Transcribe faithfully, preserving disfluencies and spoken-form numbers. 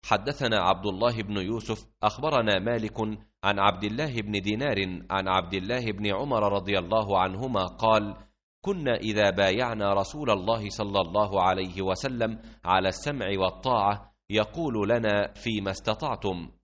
حدثنا عبد الله بن يوسف أخبرنا مالك عن عبد الله بن دينار عن عبد الله بن عمر رضي الله عنهما قال: كنا إذا بايعنا رسول الله صلى الله عليه وسلم على السمع والطاعة يقول لنا: فيما استطعتم.